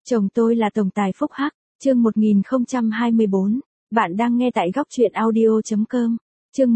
Chồng tôi là tổng tài phúc hắc, chương 1024, bạn đang nghe tại góc truyện audio.com. Chương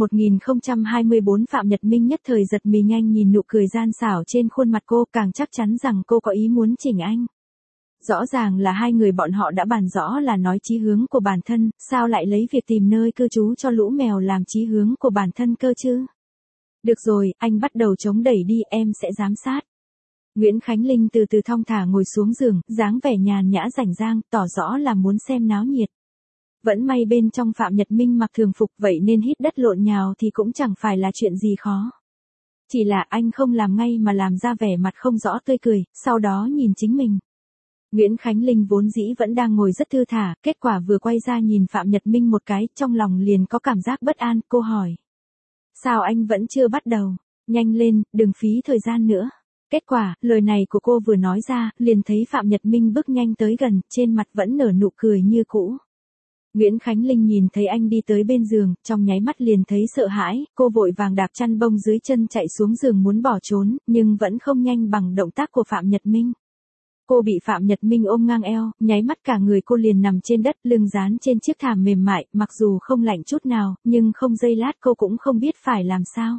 1024 Phạm Nhật Minh nhất thời giật mình nhanh nhìn nụ cười gian xảo trên khuôn mặt cô, càng chắc chắn rằng cô có ý muốn chỉnh anh. Rõ ràng là hai người bọn họ đã bàn rõ là nói chí hướng của bản thân, sao lại lấy việc tìm nơi cư trú cho lũ mèo làm chí hướng của bản thân cơ chứ? Được rồi, anh bắt đầu chống đẩy đi, em sẽ giám sát. Nguyễn Khánh Linh từ từ thong thả ngồi xuống giường, dáng vẻ nhàn nhã rảnh rang, tỏ rõ là muốn xem náo nhiệt. Vẫn may bên trong Phạm Nhật Minh mặc thường phục, vậy nên hít đất lộn nhào thì cũng chẳng phải là chuyện gì khó. Chỉ là anh không làm ngay mà làm ra vẻ mặt không rõ tươi cười, sau đó nhìn chính mình. Nguyễn Khánh Linh vốn dĩ vẫn đang ngồi rất thư thả, kết quả vừa quay ra nhìn Phạm Nhật Minh một cái, trong lòng liền có cảm giác bất an, cô hỏi. Sao anh vẫn chưa bắt đầu? Nhanh lên, đừng phí thời gian nữa. Kết quả, lời này của cô vừa nói ra, liền thấy Phạm Nhật Minh bước nhanh tới gần, trên mặt vẫn nở nụ cười như cũ. Nguyễn Khánh Linh nhìn thấy anh đi tới bên giường, trong nháy mắt liền thấy sợ hãi, cô vội vàng đạp chăn bông dưới chân chạy xuống giường muốn bỏ trốn, nhưng vẫn không nhanh bằng động tác của Phạm Nhật Minh. Cô bị Phạm Nhật Minh ôm ngang eo, nháy mắt cả người cô liền nằm trên đất, lưng dán trên chiếc thảm mềm mại, mặc dù không lạnh chút nào, nhưng không giây lát cô cũng không biết phải làm sao.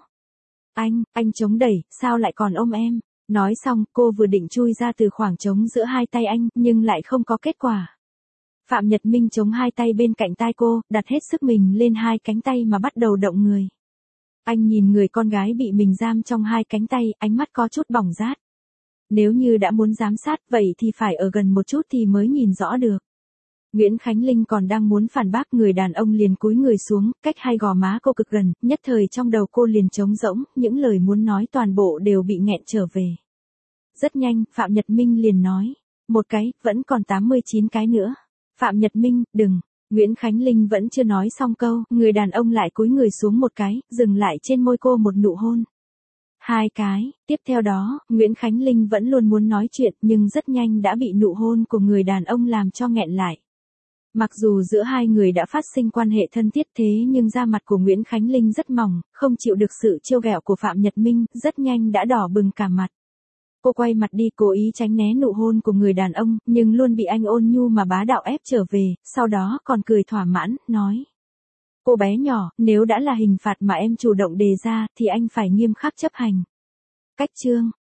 Anh chống đẩy, sao lại còn ôm em? Nói xong, cô vừa định chui ra từ khoảng trống giữa hai tay anh, nhưng lại không có kết quả. Phạm Nhật Minh chống hai tay bên cạnh tai cô, đặt hết sức mình lên hai cánh tay mà bắt đầu động người. Anh nhìn người con gái bị mình giam trong hai cánh tay, ánh mắt có chút bỏng rát. Nếu như đã muốn giám sát, vậy thì phải ở gần một chút thì mới nhìn rõ được. Nguyễn Khánh Linh còn đang muốn phản bác, người đàn ông liền cúi người xuống, cách hai gò má cô cực gần, nhất thời trong đầu cô liền trống rỗng, những lời muốn nói toàn bộ đều bị nghẹn trở về. Rất nhanh, Phạm Nhật Minh liền nói, một cái, vẫn còn 89 cái nữa. Phạm Nhật Minh, đừng. Nguyễn Khánh Linh vẫn chưa nói xong câu, người đàn ông lại cúi người xuống một cái, dừng lại trên môi cô một nụ hôn. Hai cái, tiếp theo đó, Nguyễn Khánh Linh vẫn luôn muốn nói chuyện nhưng rất nhanh đã bị nụ hôn của người đàn ông làm cho nghẹn lại. Mặc dù giữa hai người đã phát sinh quan hệ thân thiết thế nhưng da mặt của Nguyễn Khánh Linh rất mỏng, không chịu được sự trêu ghẹo của Phạm Nhật Minh, rất nhanh đã đỏ bừng cả mặt. Cô quay mặt đi cố ý tránh né nụ hôn của người đàn ông, nhưng luôn bị anh ôn nhu mà bá đạo ép trở về, sau đó còn cười thỏa mãn, nói. Cô bé nhỏ, nếu đã là hình phạt mà em chủ động đề ra thì anh phải nghiêm khắc chấp hành. Cách chương